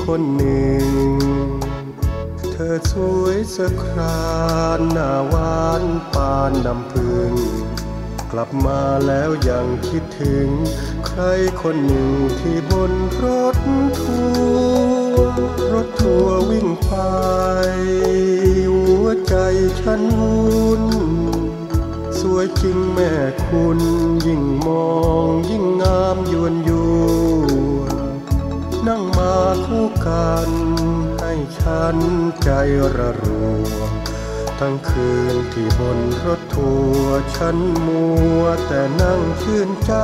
คนหนึ่งเธอสวยสะครานหน้าหวานปานน้ำผึ้งกลับมาแล้วยังคิดถึงใครคนหนึ่งที่บนรถทัวร์วิ่งไปหัวใจฉันวุ่นสวยจริงแม่คุณยิ่งมองยิ่งงามยวนยั่วนั่งมาคู่กันให้ฉันใจระรัวทั้งคืนที่บนรถทัวร์ฉันมัวแต่นั่งชื่นใจ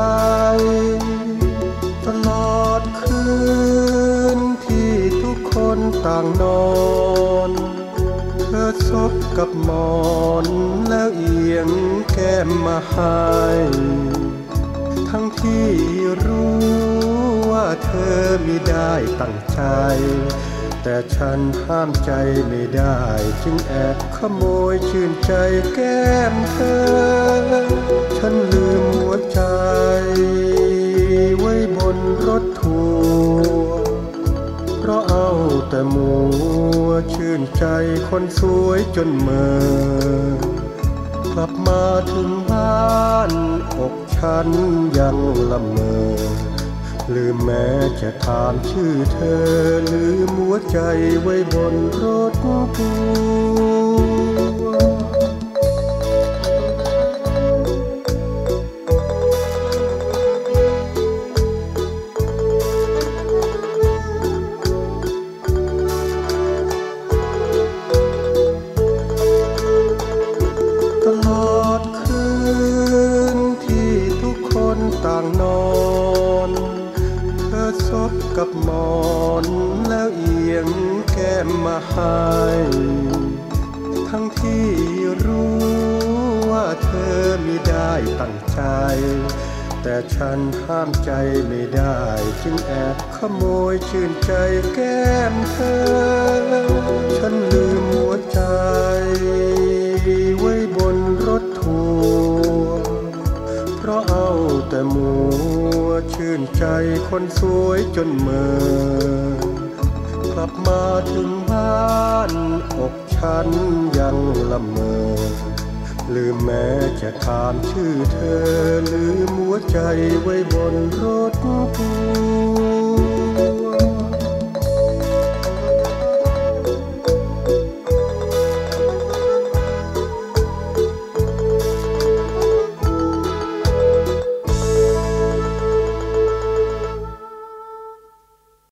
ตลอดคืนที่ทุกคนต่างนอนเธอซบกับหมอนแล้วเอียงแก้มมาให้ทั้งที่รู้ว่าเธอมิได้ตั้งใจแต่ฉันห้ามใจไม่ได้จึงแอบขโมยชื่นใจแก้มเธอฉันลืมหัวใจไว้บนรถทัวร์เพราะเอาแต่มัวชื่นใจคนสวยจนเมื่อกลับมาถึงบ้านอกฉันยังละเมอลืมแม้จะถามชื่อเธอลืมหัวใจไว้บนรถทัวร์ตลอดคืนที่ทุกคนต่างนอนเธอซบกับหมอนแล้วเอียงแก้มมาให้ทั้งที่รู้ว่าเธอมิได้ตั้งใจแต่ฉันห้ามใจไม่ได้จึงแอบขโมยชื่นใจแก้มเธอฉันลืมหัวใจไว้บนรถทัวร์เพราะเอาแต่มัวชื่นใจคนสวยจนเมื่อกลับมาถึงบ้านอกฉันยังละเมอลืมแม้จะถามชื่อเธอลืมหัวใจไว้บนรถทัวร์